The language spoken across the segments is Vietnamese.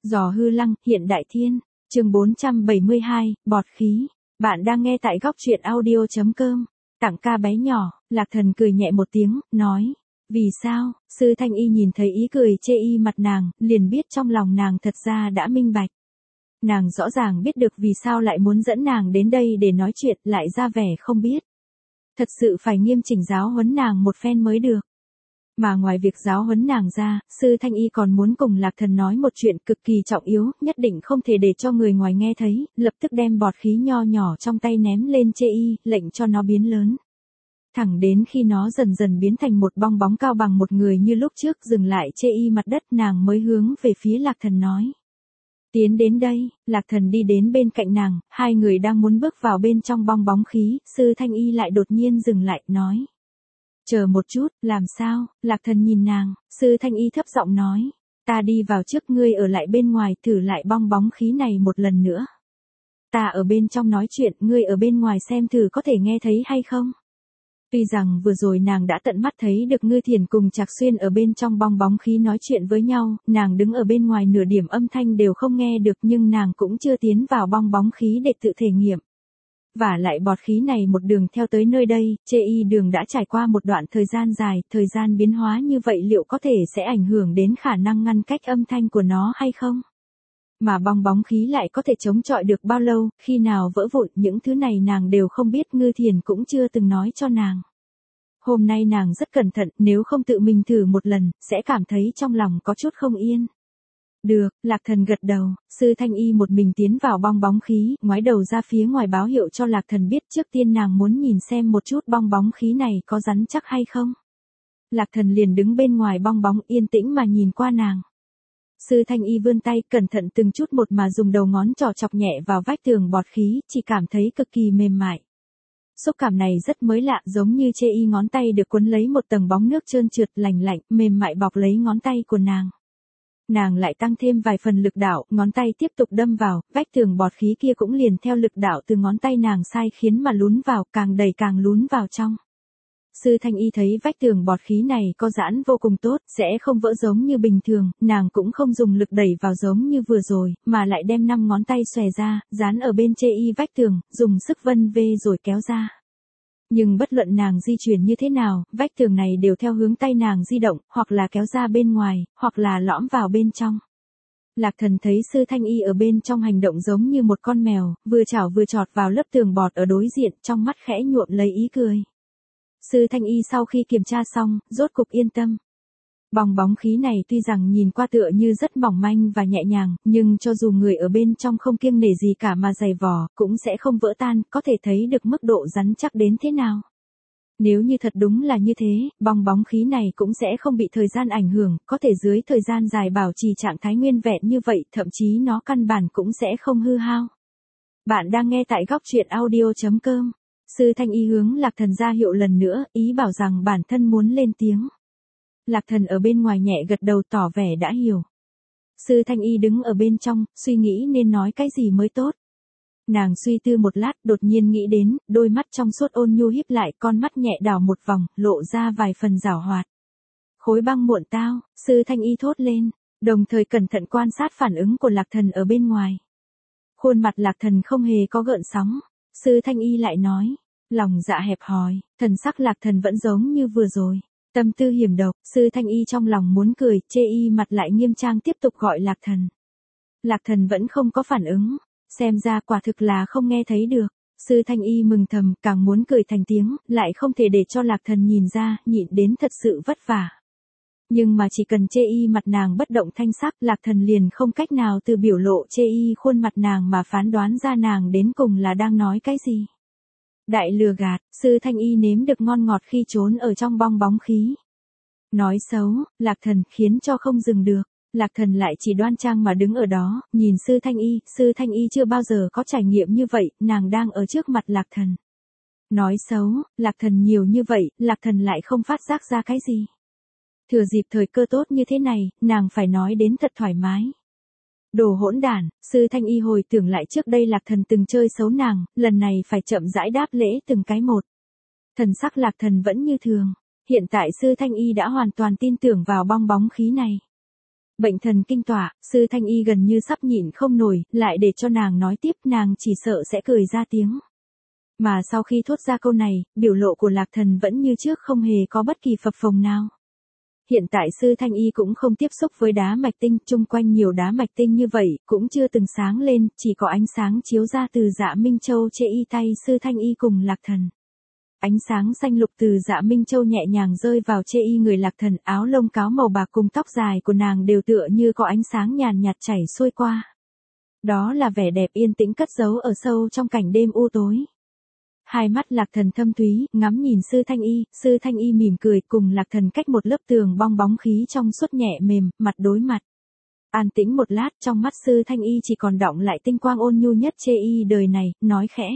Giò hư lăng, hiện đại thiên. Chương 472, bọt khí. Bạn đang nghe tại góc truyện audio.com. Tặng ca bé nhỏ, Lạc Thần cười nhẹ một tiếng, nói. Vì sao? Sư Thanh Y nhìn thấy ý cười chê y mặt nàng, liền biết trong lòng nàng thật ra đã minh bạch. Nàng rõ ràng biết được vì sao lại muốn dẫn nàng đến đây để nói chuyện, lại ra vẻ không biết. Thật sự phải nghiêm chỉnh giáo huấn nàng một phen mới được. Mà ngoài việc giáo huấn nàng ra, Sư Thanh Y còn muốn cùng Lạc Thần nói một chuyện cực kỳ trọng yếu, nhất định không thể để cho người ngoài nghe thấy, lập tức đem bọt khí nho nhỏ trong tay ném lên chê y, lệnh cho nó biến lớn. Thẳng đến khi nó dần dần biến thành một bong bóng cao bằng một người như lúc trước dừng lại chê y mặt đất, nàng mới hướng về phía Lạc Thần nói. Tiến đến đây, Lạc Thần đi đến bên cạnh nàng, hai người đang muốn bước vào bên trong bong bóng khí, Sư Thanh Y lại đột nhiên dừng lại, nói. Chờ một chút, làm sao? Lạc Thần nhìn nàng, Sư Thanh Y thấp giọng nói. Ta đi vào trước, ngươi ở lại bên ngoài thử lại bong bóng khí này một lần nữa. Ta ở bên trong nói chuyện, ngươi ở bên ngoài xem thử có thể nghe thấy hay không? Tuy rằng vừa rồi nàng đã tận mắt thấy được Ngư Thiền cùng Trạc Xuyên ở bên trong bong bóng khí nói chuyện với nhau, nàng đứng ở bên ngoài nửa điểm âm thanh đều không nghe được, nhưng nàng cũng chưa tiến vào bong bóng khí để tự thể nghiệm. Và lại bọt khí này một đường theo tới nơi đây, chê y đường đã trải qua một đoạn thời gian dài, thời gian biến hóa như vậy liệu có thể sẽ ảnh hưởng đến khả năng ngăn cách âm thanh của nó hay không? Mà bong bóng khí lại có thể chống chọi được bao lâu, khi nào vỡ vụn, những thứ này nàng đều không biết, Ngư Thiền cũng chưa từng nói cho nàng. Hôm nay nàng rất cẩn thận, nếu không tự mình thử một lần, sẽ cảm thấy trong lòng có chút không yên. Được, Lạc Thần gật đầu, Sư Thanh Y một mình tiến vào bong bóng khí, ngoái đầu ra phía ngoài báo hiệu cho Lạc Thần biết trước tiên nàng muốn nhìn xem một chút bong bóng khí này có rắn chắc hay không. Lạc Thần liền đứng bên ngoài bong bóng yên tĩnh mà nhìn qua nàng. Sư Thanh Y vươn tay cẩn thận từng chút một mà dùng đầu ngón trỏ chọc nhẹ vào vách tường bọt khí, chỉ cảm thấy cực kỳ mềm mại. Xúc cảm này rất mới lạ, giống như chê y ngón tay được cuốn lấy một tầng bóng nước trơn trượt lành lạnh, mềm mại bọc lấy ngón tay của nàng. Nàng lại tăng thêm vài phần lực đạo, ngón tay tiếp tục đâm vào, vách tường bọt khí kia cũng liền theo lực đạo từ ngón tay nàng sai khiến mà lún vào, càng đầy càng lún vào trong. Sư Thanh Y thấy vách tường bọt khí này có giãn vô cùng tốt, sẽ không vỡ giống như bình thường, nàng cũng không dùng lực đẩy vào giống như vừa rồi, mà lại đem 5 ngón tay xòe ra, dán ở bên chê y vách tường, dùng sức vân vê rồi kéo ra. Nhưng bất luận nàng di chuyển như thế nào, vách tường này đều theo hướng tay nàng di động, hoặc là kéo ra bên ngoài, hoặc là lõm vào bên trong. Lạc Thần thấy Sư Thanh Y ở bên trong hành động giống như một con mèo, vừa chảo vừa chọt vào lớp tường bọt ở đối diện, trong mắt khẽ nhuộm lấy ý cười. Sư Thanh Y sau khi kiểm tra xong, rốt cục yên tâm. Bong bóng khí này tuy rằng nhìn qua tựa như rất mỏng manh và nhẹ nhàng, nhưng cho dù người ở bên trong không kiêng nể gì cả mà giày vò, cũng sẽ không vỡ tan, có thể thấy được mức độ rắn chắc đến thế nào. Nếu như thật đúng là như thế, bong bóng khí này cũng sẽ không bị thời gian ảnh hưởng, có thể dưới thời gian dài bảo trì trạng thái nguyên vẹn như vậy, thậm chí nó căn bản cũng sẽ không hư hao. Bạn đang nghe tại góc truyện audio.com. Sư Thanh Y hướng Lạc Thần ra hiệu lần nữa, ý bảo rằng bản thân muốn lên tiếng. Lạc Thần ở bên ngoài nhẹ gật đầu tỏ vẻ đã hiểu. Sư Thanh Y đứng ở bên trong, suy nghĩ nên nói cái gì mới tốt. Nàng suy tư một lát, đột nhiên nghĩ đến, đôi mắt trong suốt ôn nhu híp lại, con mắt nhẹ đảo một vòng, lộ ra vài phần giảo hoạt. Khối băng muộn tao, Sư Thanh Y thốt lên, đồng thời cẩn thận quan sát phản ứng của Lạc Thần ở bên ngoài. Khuôn mặt Lạc Thần không hề có gợn sóng. Sư Thanh Y lại nói, lòng dạ hẹp hòi, thần sắc Lạc Thần vẫn giống như vừa rồi. Tâm tư hiểm độc, Sư Thanh Y trong lòng muốn cười, chê y mặt lại nghiêm trang tiếp tục gọi Lạc Thần. Lạc Thần vẫn không có phản ứng, xem ra quả thực là không nghe thấy được. Sư Thanh Y mừng thầm, càng muốn cười thành tiếng, lại không thể để cho Lạc Thần nhìn ra, nhịn đến thật sự vất vả. Nhưng mà chỉ cần chê y mặt nàng bất động thanh sắc, Lạc Thần liền không cách nào từ biểu lộ chê y khuôn mặt nàng mà phán đoán ra nàng đến cùng là đang nói cái gì. Đại lừa gạt, Sư Thanh Y nếm được ngon ngọt khi trốn ở trong bong bóng khí. Nói xấu, Lạc Thần khiến cho không dừng được. Lạc Thần lại chỉ đoan trang mà đứng ở đó, nhìn Sư Thanh Y chưa bao giờ có trải nghiệm như vậy, nàng đang ở trước mặt Lạc Thần. Nói xấu, Lạc Thần nhiều như vậy, Lạc Thần lại không phát giác ra cái gì. Thừa dịp thời cơ tốt như thế này, nàng phải nói đến thật thoải mái. Đồ hỗn đản, Sư Thanh Y hồi tưởng lại trước đây Lạc Thần từng chơi xấu nàng, lần này phải chậm rãi đáp lễ từng cái một. Thần sắc Lạc Thần vẫn như thường, hiện tại Sư Thanh Y đã hoàn toàn tin tưởng vào bong bóng khí này. Bệnh thần kinh tỏa, sư Thanh Y gần như sắp nhịn không nổi, lại để cho nàng nói tiếp, nàng chỉ sợ sẽ cười ra tiếng. Mà sau khi thốt ra câu này, biểu lộ của Lạc Thần vẫn như trước, không hề có bất kỳ phập phồng nào. Hiện tại sư Thanh Y cũng không tiếp xúc với đá mạch tinh, chung quanh nhiều đá mạch tinh như vậy, cũng chưa từng sáng lên, chỉ có ánh sáng chiếu ra từ Dạ Minh Châu chê y tay sư Thanh Y cùng Lạc Thần. Ánh sáng xanh lục từ Dạ Minh Châu nhẹ nhàng rơi vào chê y người Lạc Thần, áo lông cáo màu bạc cùng tóc dài của nàng đều tựa như có ánh sáng nhàn nhạt chảy xuôi qua. Đó là vẻ đẹp yên tĩnh cất giấu ở sâu trong cảnh đêm u tối. Hai mắt Lạc Thần thâm thúy, ngắm nhìn sư Thanh Y mỉm cười, cùng Lạc Thần cách một lớp tường bong bóng khí trong suốt nhẹ mềm, mặt đối mặt. An tĩnh một lát, trong mắt sư Thanh Y chỉ còn đọng lại tinh quang ôn nhu nhất chê y đời này, nói khẽ.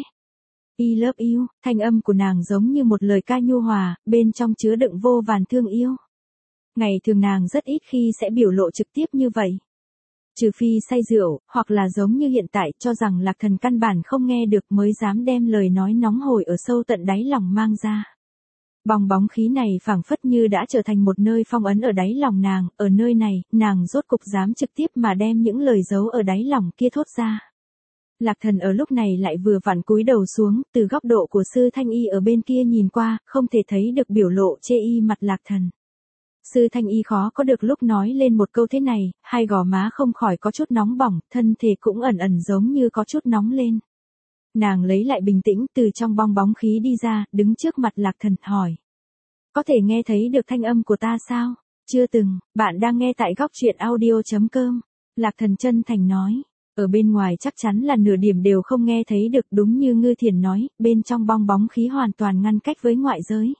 I love you, thanh âm của nàng giống như một lời ca nhu hòa, bên trong chứa đựng vô vàn thương yêu. Ngày thường nàng rất ít khi sẽ biểu lộ trực tiếp như vậy. Trừ phi say rượu, hoặc là giống như hiện tại cho rằng Lạc Thần căn bản không nghe được mới dám đem lời nói nóng hổi ở sâu tận đáy lòng mang ra. Bong bóng khí này phảng phất như đã trở thành một nơi phong ấn ở đáy lòng nàng, ở nơi này, nàng rốt cục dám trực tiếp mà đem những lời giấu ở đáy lòng kia thốt ra. Lạc Thần ở lúc này lại vừa vặn cúi đầu xuống, từ góc độ của sư Thanh Y ở bên kia nhìn qua, không thể thấy được biểu lộ chê y mặt Lạc Thần. Sư Thanh Y khó có được lúc nói lên một câu thế này, hai gò má không khỏi có chút nóng bỏng, thân thể cũng ẩn ẩn giống như có chút nóng lên. Nàng lấy lại bình tĩnh, từ trong bong bóng khí đi ra, đứng trước mặt Lạc Thần, hỏi. Có thể nghe thấy được thanh âm của ta sao? Chưa từng, bạn đang nghe tại góc truyện audio.com. Lạc Thần chân thành nói. Ở bên ngoài chắc chắn là nửa điểm đều không nghe thấy được, đúng như Ngư Thiền nói, bên trong bong bóng khí hoàn toàn ngăn cách với ngoại giới.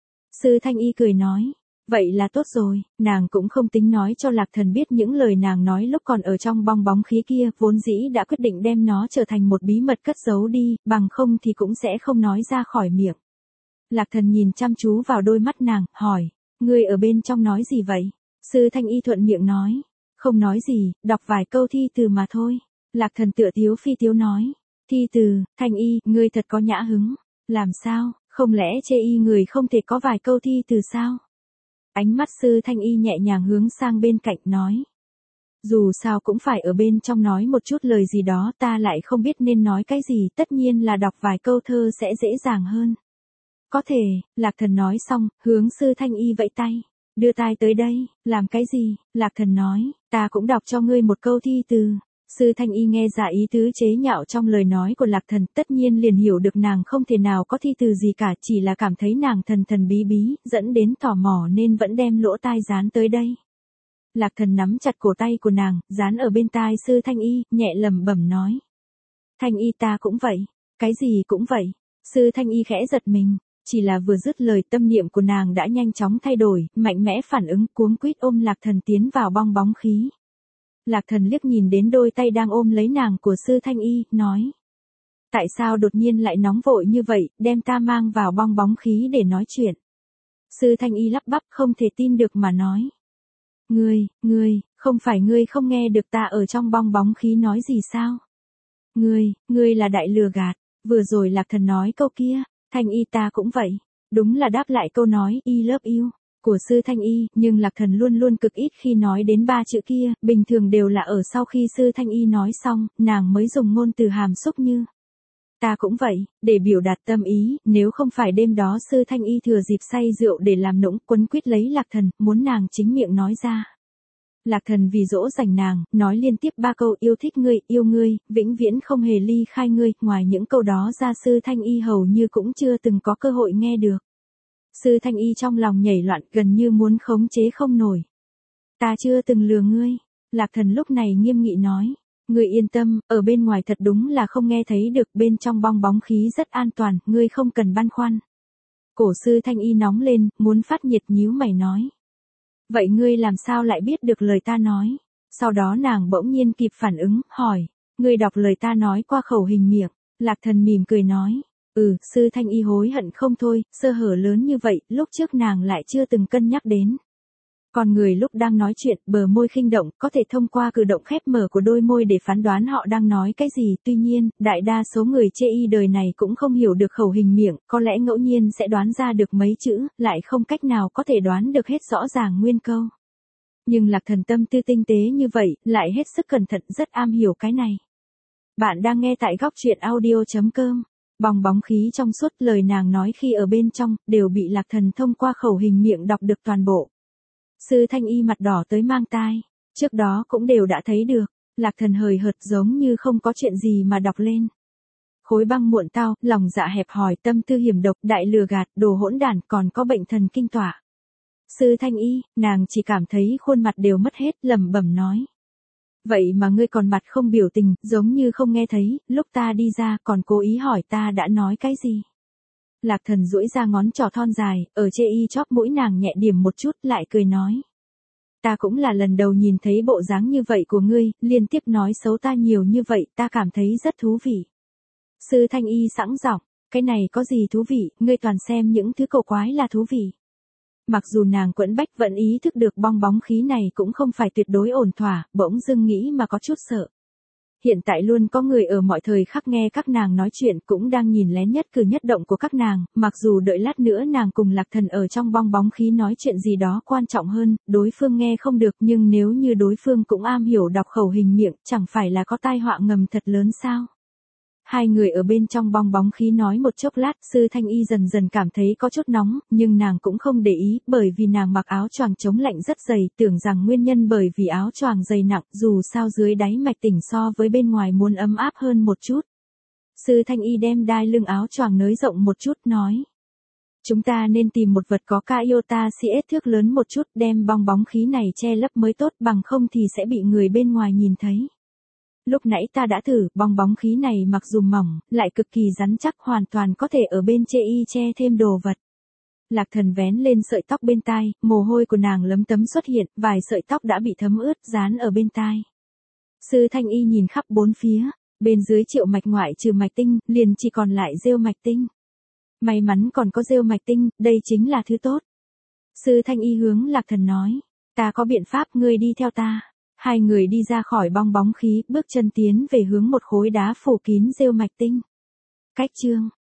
Sư Thanh Y cười nói. Vậy là tốt rồi, nàng cũng không tính nói cho Lạc Thần biết những lời nàng nói lúc còn ở trong bong bóng khí kia, vốn dĩ đã quyết định đem nó trở thành một bí mật cất giấu đi, bằng không thì cũng sẽ không nói ra khỏi miệng. Lạc Thần nhìn chăm chú vào đôi mắt nàng, hỏi, ngươi ở bên trong nói gì vậy? Sư Thanh Y thuận miệng nói, không nói gì, đọc vài câu thi từ mà thôi. Lạc Thần tựa tiếu phi tiếu nói, thi từ, Thanh Y, ngươi thật có nhã hứng, làm sao, không lẽ chê y người không thể có vài câu thi từ sao? Ánh mắt sư Thanh Y nhẹ nhàng hướng sang bên cạnh nói. Dù sao cũng phải ở bên trong nói một chút lời gì đó, ta lại không biết nên nói cái gì, tất nhiên là đọc vài câu thơ sẽ dễ dàng hơn. Có thể, Lạc Thần nói xong, hướng sư Thanh Y vẫy tay. Đưa tai tới đây, làm cái gì? Lạc Thần nói, ta cũng đọc cho ngươi một câu thi từ. Sư Thanh Y nghe ra ý tứ chế nhạo trong lời nói của Lạc Thần, tất nhiên liền hiểu được nàng không thể nào có thi từ gì cả, chỉ là cảm thấy nàng thần thần bí bí, dẫn đến tò mò nên vẫn đem lỗ tai dán tới đây. Lạc Thần nắm chặt cổ tay của nàng, dán ở bên tai sư Thanh Y, nhẹ lẩm bẩm nói. Thanh Y ta cũng vậy. Cái gì cũng vậy. Sư Thanh Y khẽ giật mình. Chỉ là vừa dứt lời, tâm niệm của nàng đã nhanh chóng thay đổi, mạnh mẽ phản ứng, cuống quýt ôm Lạc Thần tiến vào bong bóng khí. Lạc Thần liếc nhìn đến đôi tay đang ôm lấy nàng của sư Thanh Y, nói. Tại sao đột nhiên lại nóng vội như vậy, đem ta mang vào bong bóng khí để nói chuyện? Sư Thanh Y lắp bắp không thể tin được mà nói. Ngươi, không phải ngươi không nghe được ta ở trong bong bóng khí nói gì sao? Ngươi là đại lừa gạt, vừa rồi Lạc Thần nói câu kia, Thanh Y ta cũng vậy. Đúng là đáp lại câu nói, I love you, của sư Thanh Y, nhưng Lạc Thần luôn luôn cực ít khi nói đến ba chữ kia, bình thường đều là ở sau khi sư Thanh Y nói xong, nàng mới dùng ngôn từ hàm xúc như. Ta cũng vậy, để biểu đạt tâm ý, nếu không phải đêm đó sư Thanh Y thừa dịp say rượu để làm nũng, quấn quýt lấy Lạc Thần, muốn nàng chính miệng nói ra. Lạc Thần vì dỗ dành nàng, nói liên tiếp 3 câu yêu thích ngươi, yêu ngươi, vĩnh viễn không hề ly khai ngươi, ngoài những câu đó ra sư Thanh Y hầu như cũng chưa từng có cơ hội nghe được. Sư Thanh Y trong lòng nhảy loạn, gần như muốn khống chế không nổi. Ta chưa từng lừa ngươi. Lạc Thần lúc này nghiêm nghị nói. Ngươi yên tâm, ở bên ngoài thật đúng là không nghe thấy được, bên trong bong bóng khí rất an toàn, ngươi không cần băn khoăn. Cổ sư Thanh Y nóng lên, muốn phát nhiệt, nhíu mày nói. Vậy ngươi làm sao lại biết được lời ta nói? Sau đó nàng bỗng nhiên kịp phản ứng, hỏi. Ngươi đọc lời ta nói qua khẩu hình miệng. Lạc Thần mỉm cười nói. Sư Thanh Y hối hận không thôi, sơ hở lớn như vậy, lúc trước nàng lại chưa từng cân nhắc đến. Còn người lúc đang nói chuyện, bờ môi khinh động, có thể thông qua cử động khép mở của đôi môi để phán đoán họ đang nói cái gì, tuy nhiên, đại đa số người chê y đời này cũng không hiểu được khẩu hình miệng, có lẽ ngẫu nhiên sẽ đoán ra được mấy chữ, lại không cách nào có thể đoán được hết rõ ràng nguyên câu. Nhưng Lạc Thần tâm tư tinh tế như vậy, lại hết sức cẩn thận rất am hiểu cái này. Bạn đang nghe tại góc truyện audio.com. Bong bóng khí trong suốt lời nàng nói khi ở bên trong, đều bị Lạc Thần thông qua khẩu hình miệng đọc được toàn bộ. Sư Thanh Y mặt đỏ tới mang tai, trước đó cũng đều đã thấy được, Lạc Thần hời hợt giống như không có chuyện gì mà đọc lên. Khối băng muộn tao, lòng dạ hẹp hòi, tâm tư hiểm độc, đại lừa gạt, đồ hỗn đản, còn có bệnh thần kinh tỏa. Sư Thanh Y, nàng chỉ cảm thấy khuôn mặt đều mất hết, lẩm bẩm nói. Vậy mà ngươi còn mặt không biểu tình, giống như không nghe thấy, lúc ta đi ra còn cố ý hỏi ta đã nói cái gì. Lạc Thần duỗi ra ngón trỏ thon dài, ở chê y chóp mũi nàng nhẹ điểm một chút lại cười nói. Ta cũng là lần đầu nhìn thấy bộ dáng như vậy của ngươi, liên tiếp nói xấu ta nhiều như vậy, ta cảm thấy rất thú vị. Sư Thanh Y sẵn giọng, cái này có gì thú vị, ngươi toàn xem những thứ cổ quái là thú vị. Mặc dù nàng quẫn bách vẫn ý thức được bong bóng khí này cũng không phải tuyệt đối ổn thỏa, bỗng dưng nghĩ mà có chút sợ. Hiện tại luôn có người ở mọi thời khắc nghe các nàng nói chuyện cũng đang nhìn lén nhất cử nhất động của các nàng, mặc dù đợi lát nữa nàng cùng Lạc Thần ở trong bong bóng khí nói chuyện gì đó quan trọng hơn, đối phương nghe không được nhưng nếu như đối phương cũng am hiểu đọc khẩu hình miệng, chẳng phải là có tai họa ngầm thật lớn sao? Hai người ở bên trong bong bóng khí nói một chốc lát, Sư Thanh Y dần dần cảm thấy có chút nóng, nhưng nàng cũng không để ý, bởi vì nàng mặc áo choàng chống lạnh rất dày, tưởng rằng nguyên nhân bởi vì áo choàng dày nặng, dù sao dưới đáy mạch tỉnh so với bên ngoài muốn ấm áp hơn một chút. Sư Thanh Y đem đai lưng áo choàng nới rộng một chút, nói. Chúng ta nên tìm một vật có iota CS thước lớn một chút, đem bong bóng khí này che lấp mới tốt, bằng không thì sẽ bị người bên ngoài nhìn thấy. Lúc nãy ta đã thử, bong bóng khí này mặc dù mỏng, lại cực kỳ rắn chắc, hoàn toàn có thể ở bên chê y che thêm đồ vật. Lạc Thần vén lên sợi tóc bên tai, mồ hôi của nàng lấm tấm xuất hiện, vài sợi tóc đã bị thấm ướt, dán ở bên tai. Sư Thanh Y nhìn khắp bốn phía, bên dưới triệu mạch ngoại trừ mạch tinh, liền chỉ còn lại rêu mạch tinh. May mắn còn có rêu mạch tinh, đây chính là thứ tốt. Sư Thanh Y hướng Lạc Thần nói, ta có biện pháp, ngươi đi theo ta. Hai người đi ra khỏi bong bóng khí, bước chân tiến về hướng một khối đá phủ kín rêu mạch tinh. Cách chương